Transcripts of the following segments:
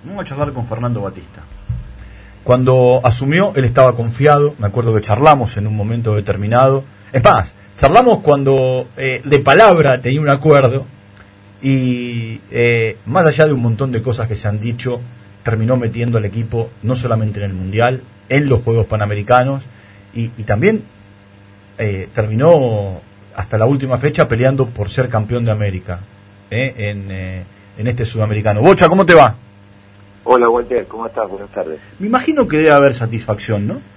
Vamos a charlar con Fernando Batista. Cuando asumió, él estaba confiado. Me acuerdo que charlamos en un momento determinado. Es más, charlamos cuando de palabra tenía un acuerdo. Y más allá de un montón de cosas que se han dicho, terminó metiendo al equipo no solamente en el Mundial, en los Juegos Panamericanos. Y también terminó hasta la última fecha peleando por ser campeón de América en este sudamericano. Bocha, ¿cómo te va? Hola Walter, ¿cómo estás? Buenas tardes. Me imagino que debe haber satisfacción, ¿no?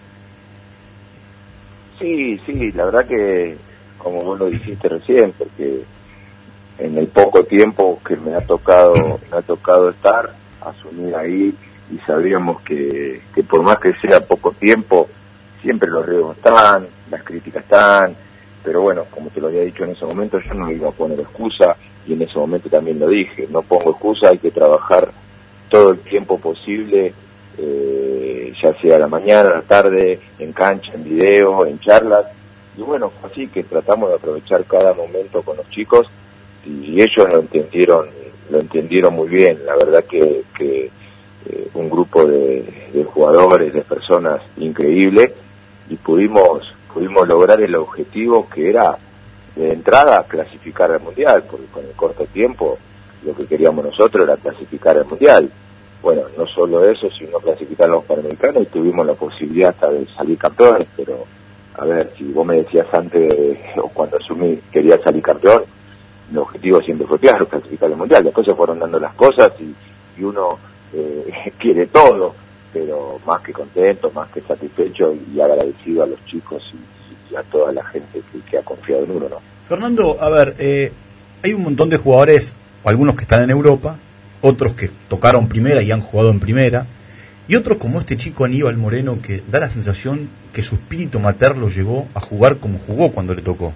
Sí, la verdad que, como vos lo dijiste recién, porque en el poco tiempo que me ha tocado estar, asumir ahí, y sabíamos que por más que sea poco tiempo, siempre los riesgos están, las críticas están, pero bueno, como te lo había dicho en ese momento, yo no iba a poner excusa, y en ese momento también lo dije, no pongo excusa, hay que trabajar todo el tiempo posible, ya sea a la mañana, a la tarde, en cancha, en video, en charlas, y bueno, así que tratamos de aprovechar cada momento con los chicos, y ellos lo entendieron muy bien. La verdad que un grupo de jugadores, de personas increíble, y pudimos lograr el objetivo que era de entrada clasificar al Mundial, porque con el corto tiempo lo que queríamos nosotros era clasificar al Mundial. Bueno, no solo eso, sino clasificar a los Panamericanos, y tuvimos la posibilidad hasta de salir campeones, pero a ver, si vos me decías antes, o cuando asumí quería salir campeón, el objetivo siempre fue claro, clasificar al Mundial. Después se fueron dando las cosas y uno quiere todo, pero más que contento, más que satisfecho y agradecido a los chicos y a toda la gente que ha confiado en uno, ¿no? Fernando, a ver, hay un montón de jugadores, algunos que están en Europa, otros que tocaron primera y han jugado en primera, y otros como este chico Aníbal Moreno, que da la sensación que su espíritu materno lo llevó a jugar como jugó cuando le tocó.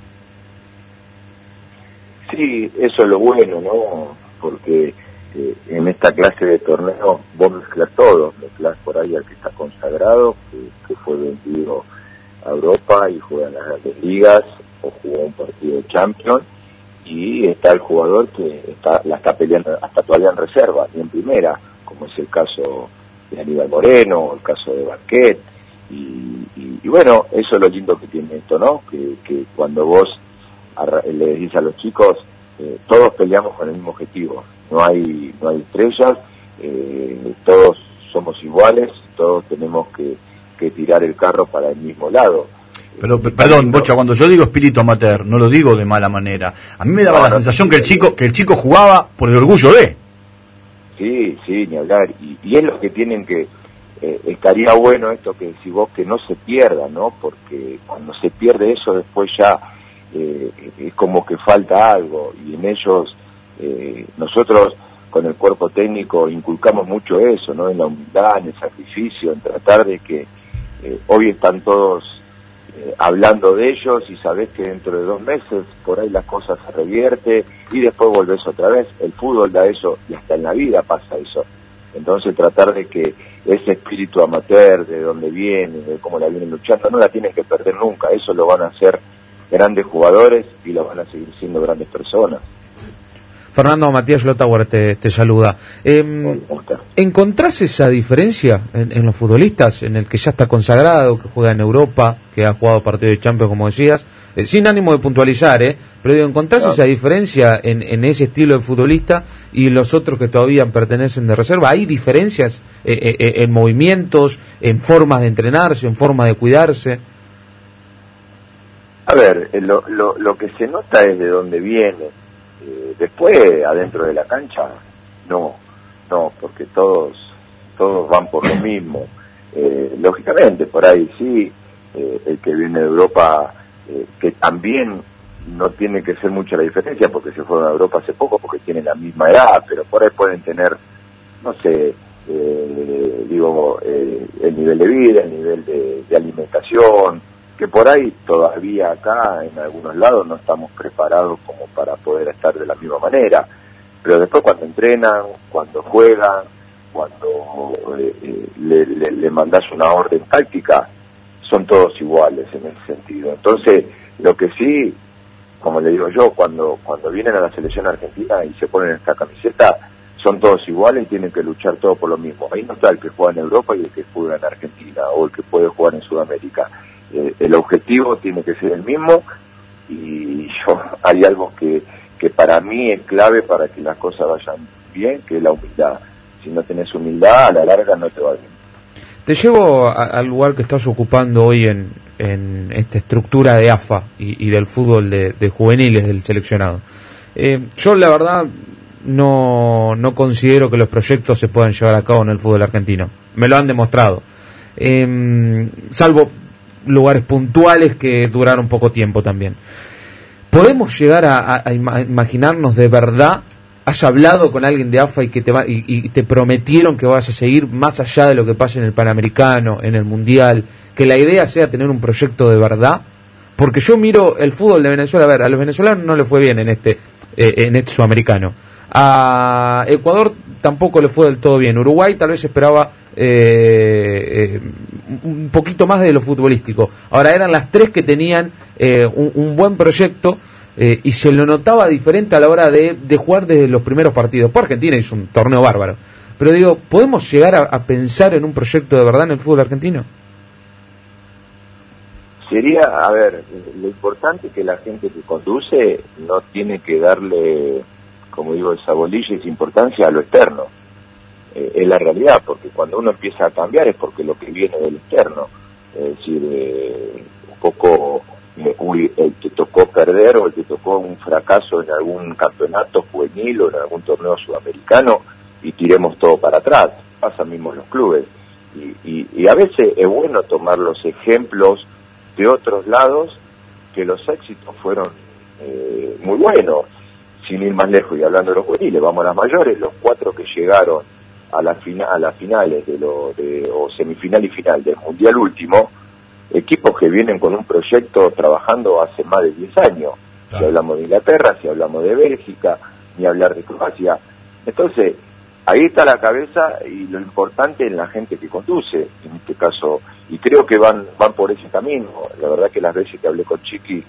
Sí, eso es lo bueno, ¿no? Porque en esta clase de torneo vos mezclas todo, mezclas por ahí al que está consagrado, que fue vendido a Europa y juega en las grandes ligas, o jugó un partido de Champions, y está el jugador que la está peleando hasta todavía en reserva y en primera, como es el caso de Aníbal Moreno, o el caso de Barquet, y bueno, eso es lo lindo que tiene esto, ¿no? Que cuando vos le decís a los chicos, todos peleamos con el mismo objetivo, no hay estrellas, todos somos iguales, todos tenemos que tirar el carro para el mismo lado. Pero perdón, Bocha, cuando yo digo espíritu amateur, no lo digo de mala manera. A mí me daba la sensación que el chico jugaba por el orgullo de. Sí, ni hablar. Y es lo que tienen que... estaría bueno esto que decís vos, que no se pierda, ¿no? Porque cuando se pierde eso, después ya es como que falta algo. Y en ellos, nosotros con el cuerpo técnico inculcamos mucho eso, ¿no? En la humildad, en el sacrificio, en tratar de que hoy están todos hablando de ellos, y sabés que dentro de 2 meses por ahí las cosas se revierte y después volvés otra vez. El fútbol da eso, y hasta en la vida pasa eso. Entonces tratar de que ese espíritu amateur, de dónde viene, de cómo la vienen luchando, no la tienen que perder nunca. Eso lo van a hacer grandes jugadores y lo van a seguir siendo grandes personas. Fernando, Matías Lotauer te saluda. ¿Encontrás esa diferencia en los futbolistas, en el que ya está consagrado, que juega en Europa, que ha jugado partido de Champions, como decías? Sin ánimo de puntualizar, pero digo, ¿encontrás esa diferencia en ese estilo de futbolista y los otros que todavía pertenecen de reserva? ¿Hay diferencias en movimientos, en formas de entrenarse, en formas de cuidarse? A ver, lo que se nota es de dónde viene. Después, adentro de la cancha, no, porque todos van por lo mismo. Lógicamente, por ahí sí, el que viene de Europa, que también no tiene que ser mucha la diferencia, porque se fueron a Europa hace poco, porque tienen la misma edad, pero por ahí pueden tener, no sé, el nivel de vida, el nivel de alimentación, que por ahí todavía acá en algunos lados no estamos preparados como para poder estar de la misma manera, pero después cuando entrenan, cuando juegan, cuando le mandás una orden táctica, son todos iguales en ese sentido. Entonces, lo que sí, como le digo yo, cuando vienen a la selección argentina y se ponen esta camiseta, son todos iguales y tienen que luchar todos por lo mismo. Ahí no está el que juega en Europa y el que juega en Argentina o el que puede jugar en Sudamérica. El objetivo tiene que ser el mismo y hay algo que para mí es clave para que las cosas vayan bien, que es la humildad. Si no tenés humildad, a la larga no te va bien. Te llevo al lugar que estás ocupando hoy en esta estructura de AFA y del fútbol de juveniles del seleccionado. Yo la verdad no considero que los proyectos se puedan llevar a cabo en el fútbol argentino. Me lo han demostrado. Salvo lugares puntuales que duraron poco tiempo también. ¿Podemos llegar a imaginarnos de verdad, has hablado con alguien de AFA y que te prometieron que vas a seguir más allá de lo que pase en el Panamericano, en el Mundial, que la idea sea tener un proyecto de verdad? Porque yo miro el fútbol de Venezuela, a ver, a los venezolanos no les fue bien en este sudamericano. A Ecuador tampoco le fue del todo bien. Uruguay tal vez esperaba un poquito más de lo futbolístico. Ahora eran las tres que tenían un buen proyecto y se lo notaba diferente a la hora de jugar desde los primeros partidos. Por Argentina hizo un torneo bárbaro. Pero digo, ¿podemos llegar a pensar en un proyecto de verdad en el fútbol argentino? Sería, a ver, lo importante es que la gente que conduce no tiene que darle, como digo, esa bolilla, esa importancia a lo externo. Es la realidad, porque cuando uno empieza a cambiar es porque lo que viene del externo. Es decir, un poco, el que tocó perder o el que tocó un fracaso en algún campeonato juvenil o en algún torneo sudamericano y tiremos todo para atrás. Pasa mismo en los clubes. Y a veces es bueno tomar los ejemplos de otros lados, que los éxitos fueron muy buenos. Sin ir más lejos y hablando de los juveniles, vamos a las mayores, los 4 que llegaron a las finales o semifinal y final del Mundial último, equipos que vienen con un proyecto trabajando hace más de 10 años. Claro. Si hablamos de Inglaterra, si hablamos de Bélgica, ni hablar de Croacia. Entonces, ahí está la cabeza y lo importante en la gente que conduce, en este caso, y creo que van por ese camino. La verdad que las veces que hablé con Chiqui,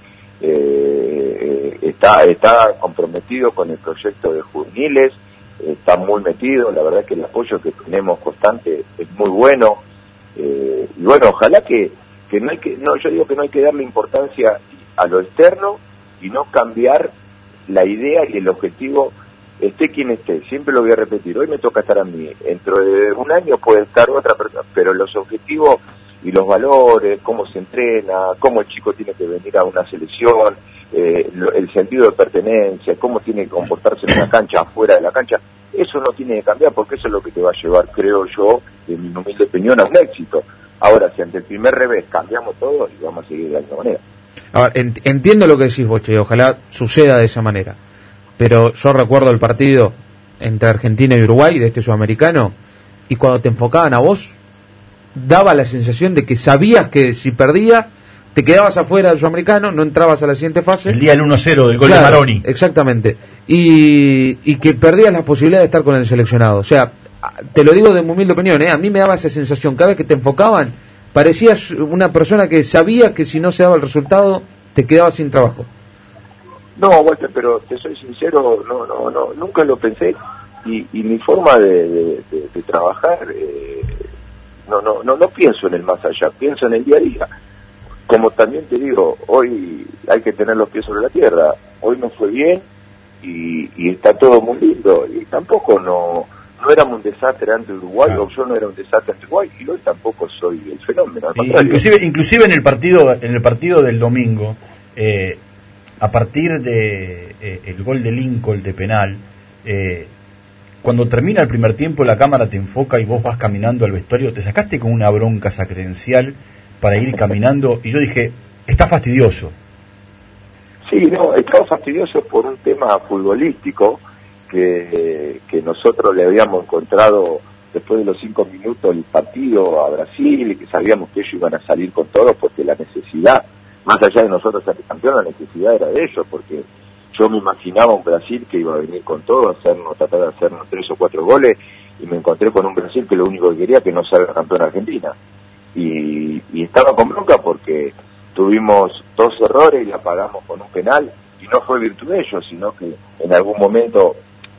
está comprometido con el proyecto de juveniles, está muy metido. La verdad que el apoyo que tenemos constante es muy bueno, y bueno, ojalá que yo digo que no hay que darle importancia a lo externo y no cambiar la idea y el objetivo, esté quien esté. Siempre lo voy a repetir, hoy me toca estar a mí, dentro de un año puede estar otra persona, pero los objetivos y los valores, cómo se entrena, cómo el chico tiene que venir a una selección, el sentido de pertenencia, cómo tiene que comportarse en la cancha, afuera de la cancha, eso no tiene que cambiar, porque eso es lo que te va a llevar, creo yo, en mi humilde opinión, a un éxito. Ahora, si ante el primer revés cambiamos todo, y vamos a seguir de la misma manera. Ahora, entiendo lo que decís vos, Che, ojalá suceda de esa manera, pero yo recuerdo el partido entre Argentina y Uruguay de este sudamericano, y cuando te enfocaban a vos, daba la sensación de que sabías que si perdía te quedabas afuera del sudamericano, no entrabas a la siguiente fase. El día del 1-0 del gol, claro, de Maroni. Exactamente. Y que perdías la posibilidad de estar con el seleccionado. O sea, te lo digo de mi humilde opinión, a mí me daba esa sensación. Cada vez que te enfocaban, parecías una persona que sabía que si no se daba el resultado, te quedabas sin trabajo. No, Walter, pero te soy sincero, no, nunca lo pensé. Y mi forma de trabajar, no pienso en el más allá, pienso en el día a día. Como también te digo, hoy hay que tener los pies sobre la tierra. Hoy no fue bien y está todo muy lindo. Y tampoco no éramos un desastre ante Uruguay, claro, o yo no era un desastre ante Uruguay, y hoy tampoco soy el fenómeno. Inclusive en el partido del domingo, a partir de el gol de Lincoln de penal, cuando termina el primer tiempo la cámara te enfoca y vos vas caminando al vestuario, te sacaste con una bronca esa credencial para ir caminando, y yo dije, está fastidioso. Sí, no, estaba fastidioso por un tema futbolístico que nosotros le habíamos encontrado después de los 5 minutos el partido a Brasil, y que sabíamos que ellos iban a salir con todo porque la necesidad, más allá de nosotros ser campeón, la necesidad era de ellos, porque yo me imaginaba un Brasil que iba a venir con todo, tratar de hacernos 3 o 4 goles, y me encontré con un Brasil que lo único que quería que no salga campeón Argentina. Y estaba con bronca porque tuvimos 2 errores y la pagamos con un penal, y no fue virtud de ellos, sino que en algún momento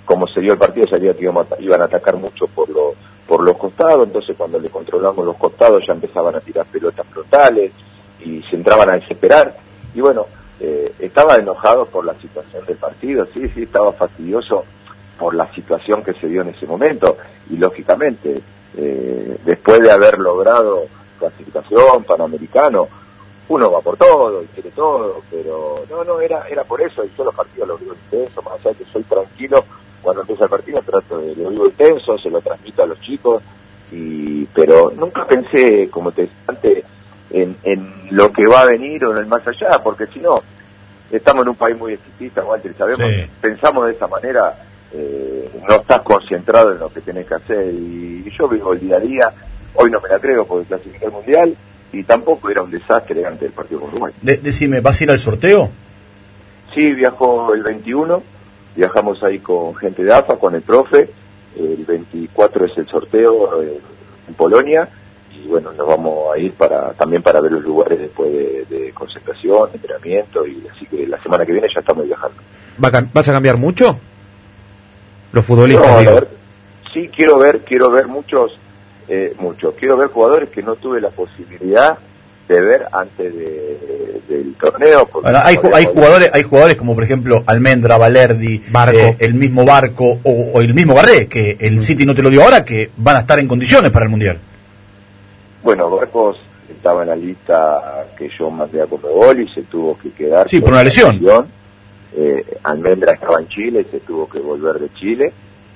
como se dio el partido, sabía que iban a atacar mucho por los costados, entonces cuando le controlamos los costados ya empezaban a tirar pelotas frontales y se entraban a desesperar, y bueno, estaba enojado por la situación del partido, sí, estaba fastidioso por la situación que se dio en ese momento, y lógicamente, después de haber logrado clasificación, Panamericano, uno va por todo y quiere todo, pero no, era por eso, y yo los partidos los vivo intenso, más allá de que soy tranquilo, cuando empieza el partido trato de lo vivo intenso, se lo transmito a los chicos, pero nunca pensé, como te decía antes, en lo que va a venir o en el más allá, porque si no, estamos en un país muy exitista, Walter, sabemos, sí. Pensamos de esa manera, no estás concentrado en lo que tenés que hacer, y yo vivo el día a día. Hoy no me la creo porque clasifiqué al Mundial y tampoco era un desastre antes del partido con Uruguay. Decime, ¿vas a ir al sorteo? Sí, viajo el 21, viajamos ahí con gente de AFA, con el profe, el 24 es el sorteo en Polonia, y bueno, nos vamos a ir también para ver los lugares después de concentración, entrenamiento, y así que la semana que viene ya estamos viajando. ¿Vas a cambiar mucho? Los futbolistas. No, a ver, sí, quiero ver muchos. Quiero ver jugadores que no tuve la posibilidad de ver antes del torneo. Ahora, hay jugadores como por ejemplo Almendra, Valerdi, Barco. El mismo Barco o el mismo Garré, que el City no te lo dio ahora, que van a estar en condiciones para el Mundial. Bueno, Barcos estaba en la lista que yo mandé a Conmebol y se tuvo que quedar. Sí, por una lesión. Almendra estaba en Chile y se tuvo que volver de Chile.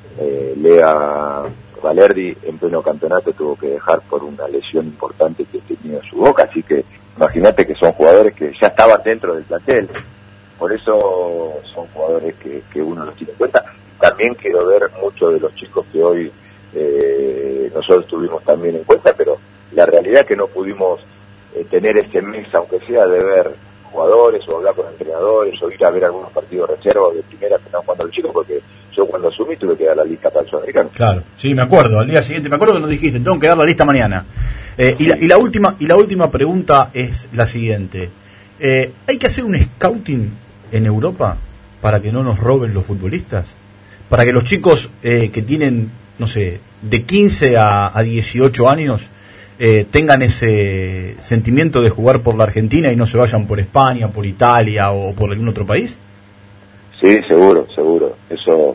Valerdi en pleno campeonato tuvo que dejar por una lesión importante que tenía en su boca, así que imagínate que son jugadores que ya estaban dentro del plantel, por eso son jugadores que uno los tiene en cuenta. También quiero ver muchos de los chicos que hoy nosotros tuvimos también en cuenta, pero la realidad es que no pudimos tener ese mes, aunque sea de ver jugadores o hablar con entrenadores o ir a ver algunos partidos de reserva de primera que estaban jugando los chicos, porque yo cuando asumí tuve que dar la lista para el sudamericano. Claro, sí, me acuerdo, al día siguiente, me acuerdo que nos dijiste, tengo que dar la lista mañana. Y la última pregunta es la siguiente. ¿Hay que hacer un scouting en Europa para que no nos roben los futbolistas? Para que los chicos que tienen, no sé, de 15 a 18 años tengan ese sentimiento de jugar por la Argentina y no se vayan por España, por Italia o por algún otro país? Sí, seguro. Eso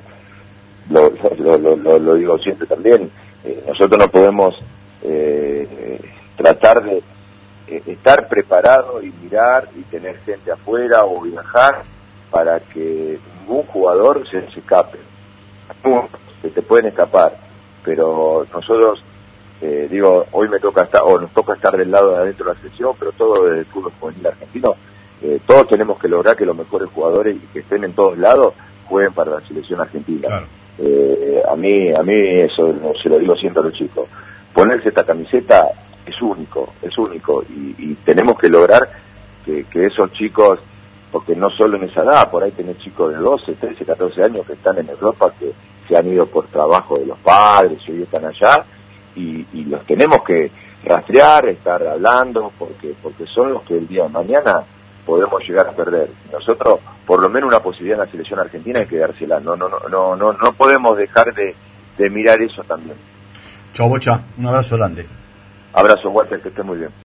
lo digo siempre también. Nosotros no podemos tratar de estar preparados y mirar y tener gente afuera o viajar para que ningún jugador se escape. Se te pueden escapar, pero nosotros hoy nos toca estar del lado de adentro de la selección, pero todo desde el fútbol juvenil argentino, todos tenemos que lograr que los mejores jugadores y que estén en todos lados jueguen para la selección argentina. Claro. A mí eso se lo digo siempre a los chicos, ponerse esta camiseta es único y tenemos que lograr que esos chicos, porque no solo en esa edad, por ahí tenés chicos de 12, 13, 14 años que están en Europa, que se han ido por trabajo de los padres y hoy están allá, y los tenemos que rastrear, estar hablando, porque son los que el día de mañana podemos llegar a perder. Nosotros, por lo menos una posibilidad en la selección argentina hay que dársela. No podemos dejar de mirar eso también. Chau, Bocha, un abrazo grande. Abrazo, Walter, que estés muy bien.